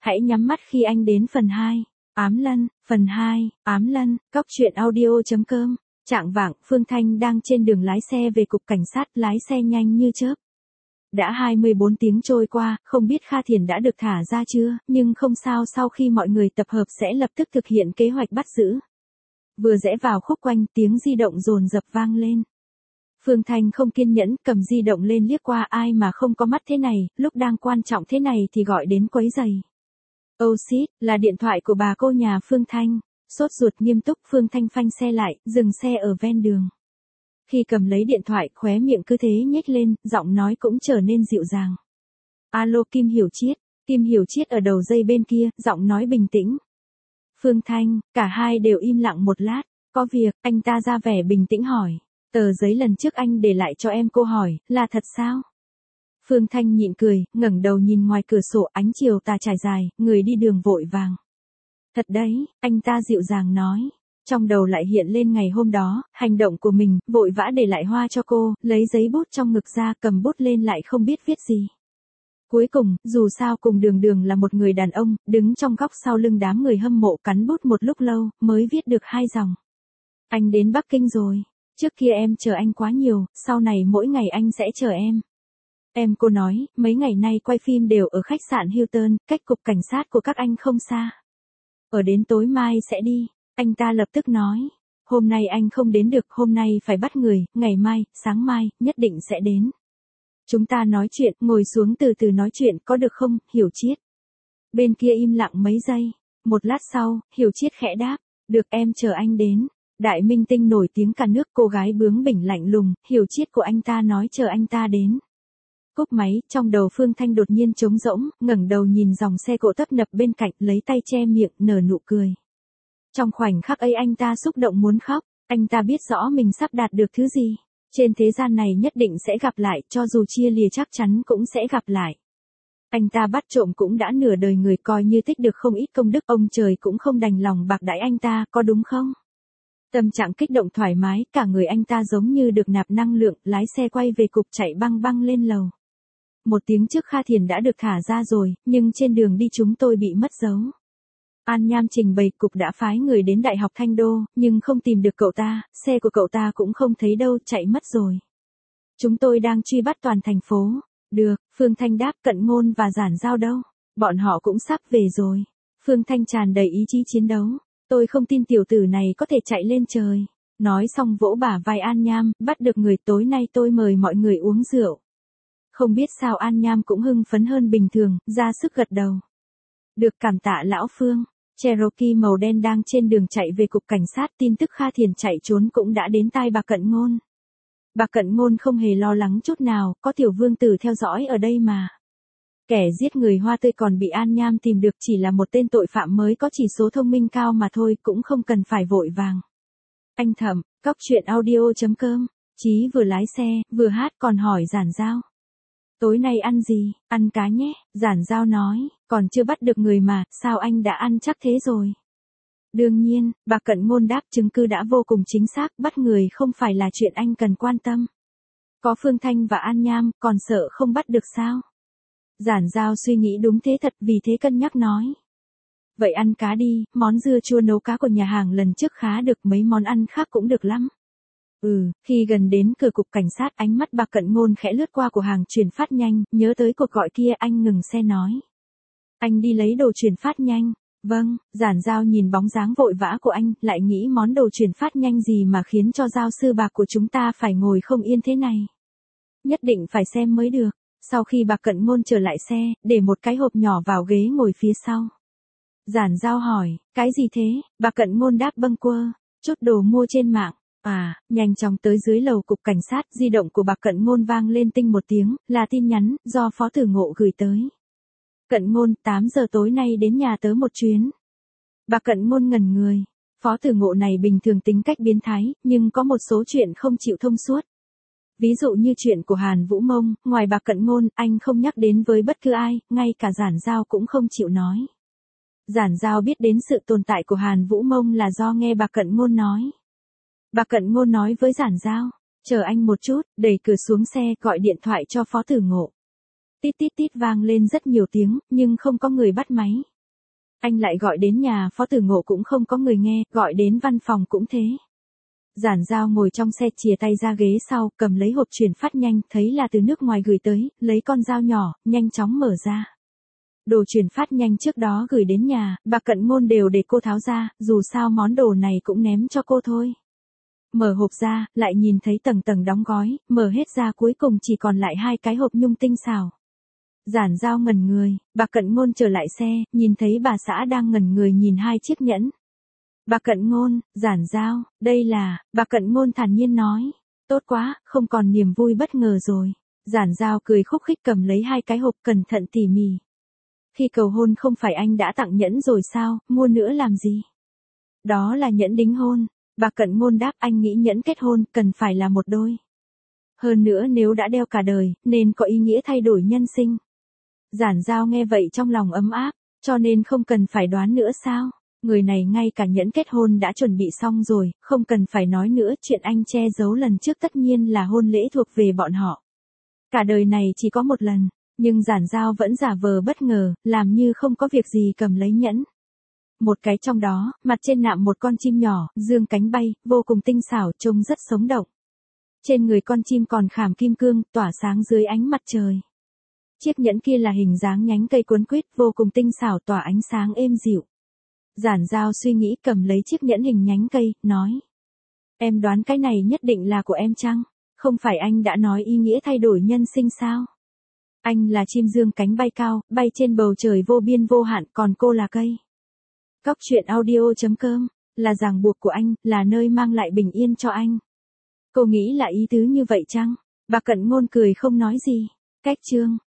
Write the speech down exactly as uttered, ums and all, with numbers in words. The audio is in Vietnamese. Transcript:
Hãy nhắm mắt khi anh đến phần hai. Ám Lân, phần hai, Ám Lân, cóc truyện audio.com. Trạng vạng, Phương Thanh đang trên đường lái xe về cục cảnh sát, lái xe nhanh như chớp. Đã hai mươi bốn tiếng trôi qua, không biết Kha Thiền đã được thả ra chưa, nhưng không sao, sau khi mọi người tập hợp sẽ lập tức thực hiện kế hoạch bắt giữ. Vừa rẽ vào khúc quanh, tiếng di động dồn dập vang lên. Phương Thanh không kiên nhẫn, cầm di động lên liếc qua, ai mà không có mắt thế này, lúc đang quan trọng thế này thì gọi đến quấy rầy. Oh shit, là điện thoại của bà cô nhà Phương Thanh. Sốt ruột nghiêm túc, Phương Thanh phanh xe lại, dừng xe ở ven đường. Khi cầm lấy điện thoại, khóe miệng cứ thế nhếch lên, giọng nói cũng trở nên dịu dàng. Alo, Kim Hiểu Chiết. Kim Hiểu Chiết ở đầu dây bên kia, giọng nói bình tĩnh. Phương Thanh, cả hai đều im lặng một lát. Có việc, anh ta ra vẻ bình tĩnh hỏi. Tờ giấy lần trước anh để lại cho em, cô hỏi, là thật sao? Phương Thanh nhịn cười, ngẩng đầu nhìn ngoài cửa sổ, ánh chiều tà trải dài, người đi đường vội vàng. Thật đấy, anh ta dịu dàng nói. Trong đầu lại hiện lên ngày hôm đó, hành động của mình, vội vã để lại hoa cho cô, lấy giấy bút trong ngực ra, cầm bút lên lại không biết viết gì. Cuối cùng, dù sao cùng đường đường là một người đàn ông, đứng trong góc sau lưng đám người hâm mộ, cắn bút một lúc lâu, mới viết được hai dòng. Anh đến Bắc Kinh rồi. Trước kia em chờ anh quá nhiều, sau này mỗi ngày anh sẽ chờ em. Em, cô nói, mấy ngày nay quay phim đều ở khách sạn Hilton, cách cục cảnh sát của các anh không xa. Ở đến tối mai sẽ đi. Anh ta lập tức nói. Hôm nay anh không đến được, hôm nay phải bắt người, ngày mai, sáng mai, nhất định sẽ đến. Chúng ta nói chuyện, ngồi xuống từ từ nói chuyện, có được không, Hiểu Chiết? Bên kia im lặng mấy giây. Một lát sau, Hiểu Chiết khẽ đáp. Được, em chờ anh đến. Đại minh tinh nổi tiếng cả nước, cô gái bướng bỉnh lạnh lùng, Hiểu Chiết của anh ta nói chờ anh ta đến. Cúp máy, trong đầu Phương Thanh đột nhiên trống rỗng, ngẩng đầu nhìn dòng xe cộ tấp nập bên cạnh, lấy tay che miệng, nở nụ cười. Trong khoảnh khắc ấy anh ta xúc động muốn khóc, anh ta biết rõ mình sắp đạt được thứ gì. Trên thế gian này nhất định sẽ gặp lại, cho dù chia lìa chắc chắn cũng sẽ gặp lại. Anh ta bắt trộm cũng đã nửa đời người, coi như tích được không ít công đức, ông trời cũng không đành lòng bạc đãi anh ta, có đúng không? Tâm trạng kích động thoải mái, cả người anh ta giống như được nạp năng lượng, lái xe quay về cục, chạy băng băng lên lầu. Một tiếng trước Kha Thiền đã được thả ra rồi, nhưng trên đường đi chúng tôi bị mất dấu. An Nham trình bày cục đã phái người đến Đại học Thanh Đô, nhưng không tìm được cậu ta, xe của cậu ta cũng không thấy đâu, chạy mất rồi. Chúng tôi đang truy bắt toàn thành phố. Được, Phương Thanh đáp. Cận Ngôn và Giản Giao đâu? Bọn họ cũng sắp về rồi. Phương Thanh tràn đầy ý chí chiến đấu. Tôi không tin tiểu tử này có thể chạy lên trời. Nói xong vỗ bả vai An Nham, bắt được người, tối nay tôi mời mọi người uống rượu. Không biết sao An Nham cũng hưng phấn hơn bình thường, ra sức gật đầu. Được, cảm tạ lão Phương. Cherokee màu đen đang trên đường chạy về cục cảnh sát, tin tức Kha Thiền chạy trốn cũng đã đến tai bà Cận Ngôn. Bà Cận Ngôn không hề lo lắng chút nào, có tiểu vương tử theo dõi ở đây mà. Kẻ giết người hoa tươi còn bị An Nham tìm được chỉ là một tên tội phạm mới có chỉ số thông minh cao mà thôi, cũng không cần phải vội vàng. Anh Thẩm, cóc truyện audio.com, Chí vừa lái xe, vừa hát còn hỏi Giản Giao. Tối nay ăn gì? Ăn cá nhé, Giản Giao nói, còn chưa bắt được người mà, sao anh đã ăn chắc thế rồi? Đương nhiên, bà Cận Ngôn đáp, chứng cứ đã vô cùng chính xác, bắt người không phải là chuyện anh cần quan tâm. Có Phương Thanh và An Nham, còn sợ không bắt được sao? Giản Giao suy nghĩ đúng thế thật, vì thế cân nhắc nói. Vậy ăn cá đi, món dưa chua nấu cá của nhà hàng lần trước khá được, mấy món ăn khác cũng được lắm. Ừ, khi gần đến cửa cục cảnh sát, ánh mắt bà Cận Ngôn khẽ lướt qua của hàng chuyển phát nhanh, nhớ tới cuộc gọi kia, anh ngừng xe nói. Anh đi lấy đồ chuyển phát nhanh. Vâng, Giản Giao nhìn bóng dáng vội vã của anh, lại nghĩ món đồ chuyển phát nhanh gì mà khiến cho Giao sư bạc của chúng ta phải ngồi không yên thế này. Nhất định phải xem mới được. Sau khi bà Cận Ngôn trở lại xe, để một cái hộp nhỏ vào ghế ngồi phía sau. Giản Giao hỏi, cái gì thế? Bà Cận Ngôn đáp bâng quơ, chút đồ mua trên mạng. À, nhanh chóng tới dưới lầu cục cảnh sát, di động của bà Cận Ngôn vang lên tinh một tiếng, là tin nhắn, do Phó Tử Ngộ gửi tới. Cận Ngôn, tám giờ tối nay đến nhà tớ một chuyến. Bà Cận Ngôn ngẩn người. Phó Tử Ngộ này bình thường tính cách biến thái, nhưng có một số chuyện không chịu thông suốt. Ví dụ như chuyện của Hàn Vũ Mông, ngoài bà Cận Ngôn, anh không nhắc đến với bất cứ ai, ngay cả Giản Giao cũng không chịu nói. Giản Giao biết đến sự tồn tại của Hàn Vũ Mông là do nghe bà Cận Ngôn nói. Bà Cận Ngôn nói với Giản Giao, chờ anh một chút, đẩy cửa xuống xe, gọi điện thoại cho Phó Tử Ngộ. Tít tít tít vang lên rất nhiều tiếng, nhưng không có người bắt máy. Anh lại gọi đến nhà Phó Tử Ngộ cũng không có người nghe, gọi đến văn phòng cũng thế. Giản Giao ngồi trong xe chìa tay ra ghế sau, cầm lấy hộp chuyển phát nhanh, thấy là từ nước ngoài gửi tới, lấy con dao nhỏ, nhanh chóng mở ra. Đồ chuyển phát nhanh trước đó gửi đến nhà, bà Cận Ngôn đều để cô tháo ra, dù sao món đồ này cũng ném cho cô thôi. Mở hộp ra, lại nhìn thấy tầng tầng đóng gói, mở hết ra cuối cùng chỉ còn lại hai cái hộp nhung tinh xảo. Giản Giao ngẩn người, bà Cận Ngôn trở lại xe, nhìn thấy bà xã đang ngẩn người nhìn hai chiếc nhẫn. Bà Cận Ngôn, Giản Giao, đây là, bà Cận Ngôn thản nhiên nói. Tốt quá, không còn niềm vui bất ngờ rồi. Giản Giao cười khúc khích cầm lấy hai cái hộp cẩn thận tỉ mỉ. Khi cầu hôn không phải anh đã tặng nhẫn rồi sao, mua nữa làm gì? Đó là nhẫn đính hôn. Bà Cận Ngôn đáp, anh nghĩ nhẫn kết hôn cần phải là một đôi. Hơn nữa nếu đã đeo cả đời, nên có ý nghĩa thay đổi nhân sinh. Giản Giao nghe vậy trong lòng ấm áp, cho nên không cần phải đoán nữa sao? Người này ngay cả nhẫn kết hôn đã chuẩn bị xong rồi, không cần phải nói nữa, chuyện anh che giấu lần trước tất nhiên là hôn lễ thuộc về bọn họ. Cả đời này chỉ có một lần, nhưng Giản Giao vẫn giả vờ bất ngờ, làm như không có việc gì cầm lấy nhẫn. Một cái trong đó, mặt trên nạm một con chim nhỏ, dương cánh bay, vô cùng tinh xảo, trông rất sống động. Trên người con chim còn khảm kim cương, tỏa sáng dưới ánh mặt trời. Chiếc nhẫn kia là hình dáng nhánh cây cuốn quýt, vô cùng tinh xảo, tỏa ánh sáng êm dịu. Giản Giao suy nghĩ cầm lấy chiếc nhẫn hình nhánh cây, nói. Em đoán cái này nhất định là của em chăng? Không phải anh đã nói ý nghĩa thay đổi nhân sinh sao? Anh là chim dương cánh bay cao, bay trên bầu trời vô biên vô hạn, còn cô là cây. Cóc truyện audio chấm com, là ràng buộc của anh, là nơi mang lại bình yên cho anh. Cô nghĩ là ý tứ như vậy chăng? Bà Cận Ngôn cười không nói gì. Cách chương.